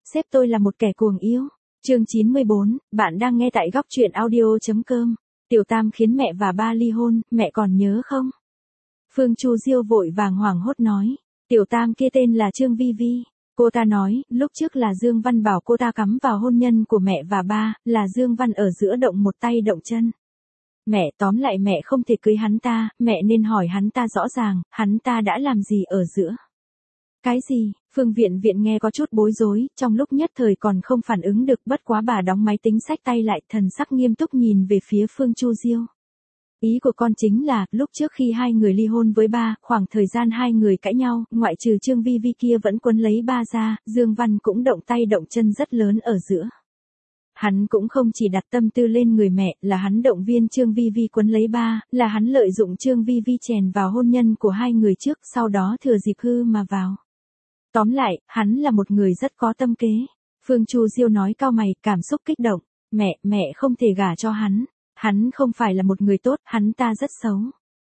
Sếp tôi là một kẻ cuồng yêu. Chương 94, bạn đang nghe tại góc truyện audio.com. Tiểu Tam khiến mẹ và ba ly hôn, mẹ còn nhớ không? Phương Chu Diêu vội vàng hoảng hốt nói. Tiểu Tam kia tên là Trương Vi Vi. Cô ta nói, lúc trước là Dương Văn bảo cô ta cắm vào hôn nhân của mẹ và ba, là Dương Văn ở giữa động một tay động chân. Mẹ tóm lại mẹ không thể cưới hắn ta, mẹ nên hỏi hắn ta rõ ràng, hắn ta đã làm gì ở giữa. Cái gì? Phương Viện Viện nghe có chút bối rối, trong lúc nhất thời còn không phản ứng được, bất quá bà đóng máy tính xách tay lại, thần sắc nghiêm túc nhìn về phía Phương Chu Diêu. Ý của con chính là, lúc trước khi hai người ly hôn với ba, khoảng thời gian hai người cãi nhau, ngoại trừ Trương Vi Vi kia vẫn quấn lấy ba ra, Dương Văn cũng động tay động chân rất lớn ở giữa. Hắn cũng không chỉ đặt tâm tư lên người mẹ, là hắn động viên Trương Vi Vi quấn lấy ba, là hắn lợi dụng Trương Vi Vi chèn vào hôn nhân của hai người trước, sau đó thừa dịp hư mà vào. Tóm lại, hắn là một người rất có tâm kế. Phương Chu Diêu nói cau mày, cảm xúc kích động. Mẹ không thể gả cho hắn. Hắn không phải là một người tốt, hắn ta rất xấu.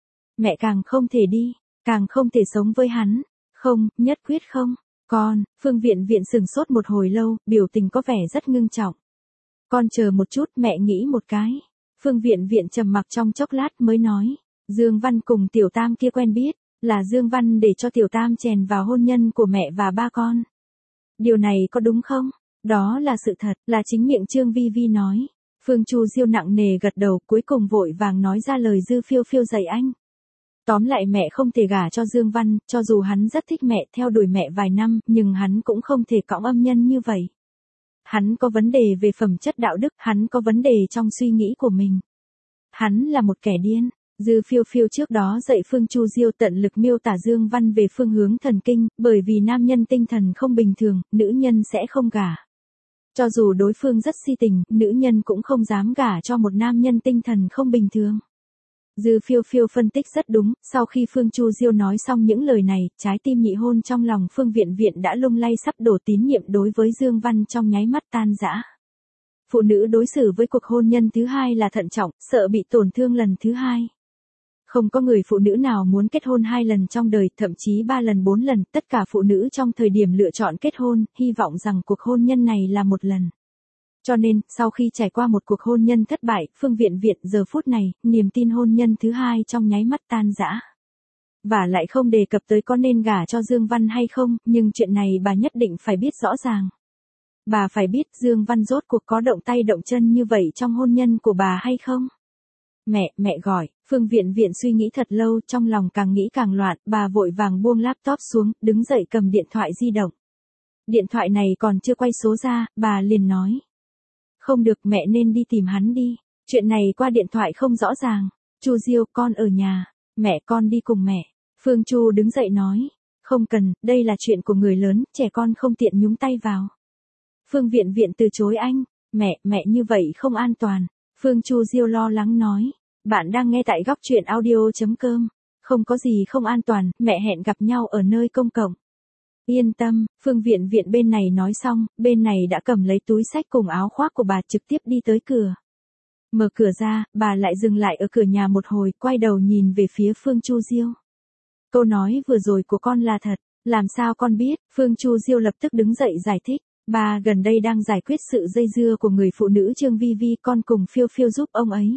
Mẹ càng không thể đi, càng không thể sống với hắn. Không, nhất quyết không. Con, Phương Viện Viện sừng sốt một hồi lâu, biểu tình có vẻ rất ngưng trọng. Con chờ một chút, mẹ nghĩ một cái. Phương Viện Viện trầm mặc trong chốc lát mới nói. Dương Văn cùng Tiểu Tam kia quen biết. Là Dương Văn để cho Tiểu Tam chèn vào hôn nhân của mẹ và ba con. Điều này có đúng không? Đó là sự thật, là chính miệng Trương Vi Vi nói. Phương Chu Diêu nặng nề gật đầu, cuối cùng vội vàng nói ra lời Dư Phiêu Phiêu dạy anh. Tóm lại mẹ không thể gả cho Dương Văn, cho dù hắn rất thích mẹ, theo đuổi mẹ vài năm, nhưng hắn cũng không thể cõng âm nhân như vậy. Hắn có vấn đề về phẩm chất đạo đức, hắn có vấn đề trong suy nghĩ của mình. Hắn là một kẻ điên. Dư Phiêu Phiêu trước đó dạy Phương Chu Diêu tận lực miêu tả Dương Văn về phương hướng thần kinh, bởi vì nam nhân tinh thần không bình thường, nữ nhân sẽ không gả. Cho dù đối phương rất si tình, nữ nhân cũng không dám gả cho một nam nhân tinh thần không bình thường. Dư Phiêu Phiêu phân tích rất đúng, sau khi Phương Chu Diêu nói xong những lời này, trái tim nhị hôn trong lòng Phương Viện Viện đã lung lay, sắp đổ tín nhiệm đối với Dương Văn trong nháy mắt tan rã. Phụ nữ đối xử với cuộc hôn nhân thứ hai là thận trọng, sợ bị tổn thương lần thứ hai. Không có người phụ nữ nào muốn kết hôn 2 lần trong đời, thậm chí 3 lần 4 lần, tất cả phụ nữ trong thời điểm lựa chọn kết hôn, hy vọng rằng cuộc hôn nhân này là một lần. Cho nên, sau khi trải qua một cuộc hôn nhân thất bại, Phương Viện Viện giờ phút này, niềm tin hôn nhân thứ hai trong nháy mắt tan rã. Và lại không đề cập tới có nên gả cho Dương Văn hay không, nhưng chuyện này bà nhất định phải biết rõ ràng. Bà phải biết Dương Văn rốt cuộc có động tay động chân như vậy trong hôn nhân của bà hay không? Mẹ gọi. Phương Viện Viện suy nghĩ thật lâu, trong lòng càng nghĩ càng loạn, bà vội vàng buông laptop xuống, đứng dậy cầm điện thoại di động. Điện thoại này còn chưa quay số ra, bà liền nói. Không được, mẹ nên đi tìm hắn đi. Chuyện này qua điện thoại không rõ ràng. Chu Diêu, con ở nhà. Mẹ, con đi cùng mẹ. Phương Chu đứng dậy nói. Không cần, đây là chuyện của người lớn, trẻ con không tiện nhúng tay vào. Phương Viện Viện từ chối anh. Mẹ như vậy không an toàn. Phương Chu Diêu lo lắng nói. Bạn đang nghe tại góc truyện audio.com. Không có gì không an toàn, mẹ hẹn gặp nhau ở nơi công cộng. Yên tâm, Phương Viện Viện bên này nói xong, bên này đã cầm lấy túi xách cùng áo khoác của bà trực tiếp đi tới cửa. Mở cửa ra, bà lại dừng lại ở cửa nhà một hồi, quay đầu nhìn về phía Phương Chu Diêu. Câu nói vừa rồi của con là thật, làm sao con biết? Phương Chu Diêu lập tức đứng dậy giải thích. Bà gần đây đang giải quyết sự dây dưa của người phụ nữ Trương Vi Vi, con cùng Phiêu Phiêu giúp ông ấy.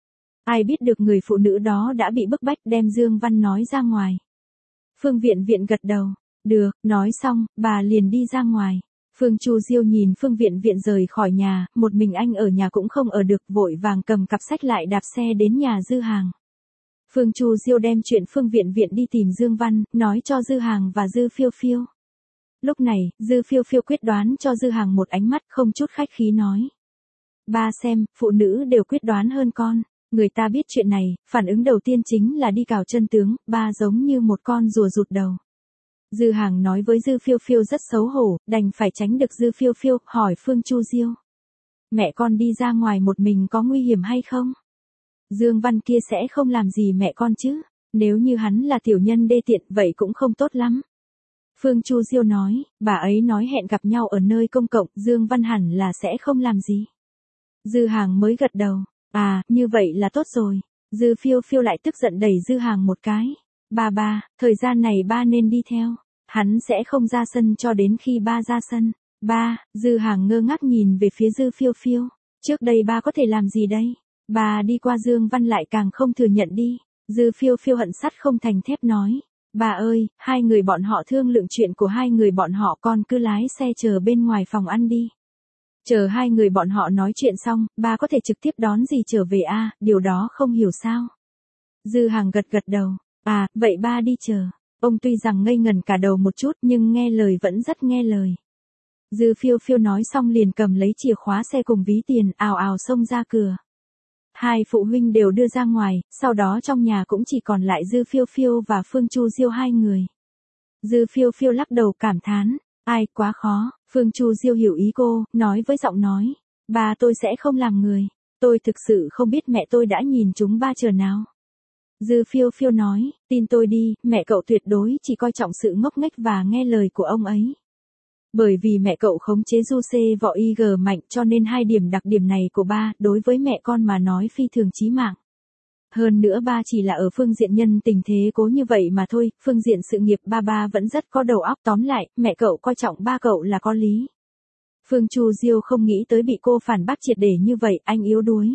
Ai biết được người phụ nữ đó đã bị bức bách đem Dương Văn nói ra ngoài. Phương Viện Viện gật đầu. Được, nói xong, bà liền đi ra ngoài. Phương Chu Diêu nhìn Phương Viện Viện rời khỏi nhà, một mình anh ở nhà cũng không ở được, vội vàng cầm cặp sách lại đạp xe đến nhà Dư Hàng. Phương Chu Diêu đem chuyện Phương Viện Viện đi tìm Dương Văn, nói cho Dư Hàng và Dư Phiêu Phiêu. Lúc này, Dư Phiêu Phiêu quyết đoán cho Dư Hàng một ánh mắt không chút khách khí nói. Ba xem, phụ nữ đều quyết đoán hơn con. Người ta biết chuyện này, phản ứng đầu tiên chính là đi cào chân tướng, ba giống như một con rùa rụt đầu. Dư Hàng nói với Dư Phiêu Phiêu rất xấu hổ, đành phải tránh được Dư Phiêu Phiêu, hỏi Phương Chu Diêu. Mẹ con đi ra ngoài một mình có nguy hiểm hay không? Dương Văn kia sẽ không làm gì mẹ con chứ, nếu như hắn là tiểu nhân đê tiện vậy cũng không tốt lắm. Phương Chu Diêu nói, bà ấy nói hẹn gặp nhau ở nơi công cộng, Dương Văn hẳn là sẽ không làm gì. Dư Hàng mới gật đầu. À, như vậy là tốt rồi. Dư Phiêu Phiêu lại tức giận đẩy Dư Hàng một cái. Ba, thời gian này ba nên đi theo. Hắn sẽ không ra sân cho đến khi ba ra sân. Ba, Dư Hàng ngơ ngác nhìn về phía Dư Phiêu Phiêu. Trước đây ba có thể làm gì đây? Bà đi qua Dương Văn lại càng không thừa nhận đi. Dư Phiêu Phiêu hận sắt không thành thép nói. Bà ơi, hai người bọn họ thương lượng chuyện của hai người bọn họ, con cứ lái xe chờ bên ngoài phòng ăn đi. Chờ hai người bọn họ nói chuyện xong, ba có thể trực tiếp đón dì trở về à, điều đó không hiểu sao. Dư Hàng gật gật đầu. À, vậy ba đi chờ. Ông tuy rằng ngây ngần cả đầu một chút nhưng nghe lời vẫn rất nghe lời. Dư Phiêu Phiêu nói xong liền cầm lấy chìa khóa xe cùng ví tiền, ào ào xông ra cửa. Hai phụ huynh đều đưa ra ngoài, sau đó trong nhà cũng chỉ còn lại Dư Phiêu Phiêu và Phương Chu Diêu hai người. Dư Phiêu Phiêu lắc đầu cảm thán, ai quá khó. Phương Chu Diêu hiểu ý cô, nói với giọng nói, ba tôi sẽ không làm người. Tôi thực sự không biết mẹ tôi đã nhìn chúng ba chờ nào. Dư Phiêu Phiêu nói, tin tôi đi, mẹ cậu tuyệt đối chỉ coi trọng sự ngốc nghếch và nghe lời của ông ấy. Bởi vì mẹ cậu khống chế du xê võ IG mạnh cho nên hai điểm đặc điểm này của ba đối với mẹ con mà nói phi thường chí mạng. Hơn nữa ba chỉ là ở phương diện nhân tình thế cố như vậy mà thôi, phương diện sự nghiệp ba vẫn rất có đầu óc, tóm lại, mẹ cậu coi trọng ba cậu là có lý. Phương Chu Diêu không nghĩ tới bị cô phản bác triệt để như vậy, anh yếu đuối.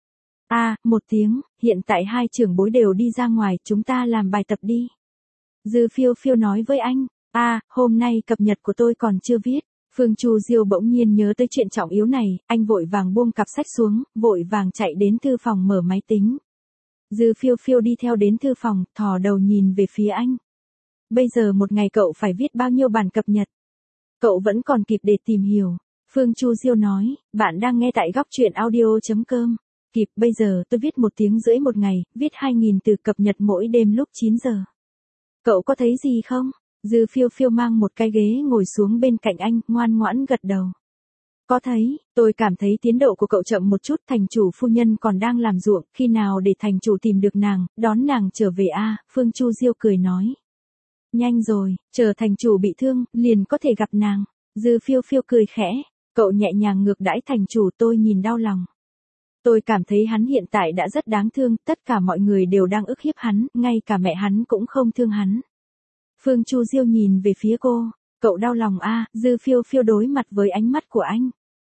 Một tiếng, hiện tại hai trưởng bối đều đi ra ngoài, chúng ta làm bài tập đi. Dư Phiêu Phiêu nói với anh, hôm nay cập nhật của tôi còn chưa viết. Phương Chu Diêu bỗng nhiên nhớ tới chuyện trọng yếu này, anh vội vàng buông cặp sách xuống, vội vàng chạy đến thư phòng mở máy tính. Dư Phiêu Phiêu đi theo đến thư phòng, thò đầu nhìn về phía anh. Bây giờ một ngày cậu phải viết bao nhiêu bản cập nhật? Cậu vẫn còn kịp để tìm hiểu. Phương Chu Diêu nói, bạn đang nghe tại góc truyện audio.com. Kịp, bây giờ tôi viết 1 tiếng rưỡi một ngày, viết 2.000 từ cập nhật mỗi đêm lúc 9 giờ. Cậu có thấy gì không? Dư Phiêu Phiêu mang một cái ghế ngồi xuống bên cạnh anh, ngoan ngoãn gật đầu. Có thấy, tôi cảm thấy tiến độ của cậu chậm một chút, thành chủ phu nhân còn đang làm ruộng, khi nào để thành chủ tìm được nàng, đón nàng trở về Phương Chu Diêu cười nói. Nhanh rồi, chờ thành chủ bị thương, liền có thể gặp nàng. Dư Phiêu Phiêu cười khẽ, cậu nhẹ nhàng ngược đãi thành chủ, tôi nhìn đau lòng. Tôi cảm thấy hắn hiện tại đã rất đáng thương, tất cả mọi người đều đang ức hiếp hắn, ngay cả mẹ hắn cũng không thương hắn. Phương Chu Diêu nhìn về phía cô, cậu đau lòng Dư Phiêu Phiêu đối mặt với ánh mắt của anh.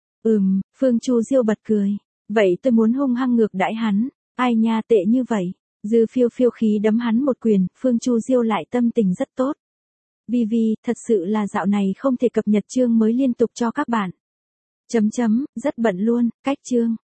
Phương Chu Diêu bật cười, vậy tôi muốn hung hăng ngược đãi hắn, ai nha tệ như vậy. Dư Phiêu Phiêu khí đấm hắn một quyền, Phương Chu Diêu lại tâm tình rất tốt. Vivi, thật sự là dạo này không thể cập nhật chương mới liên tục cho các bạn. Rất bận luôn, cách chương.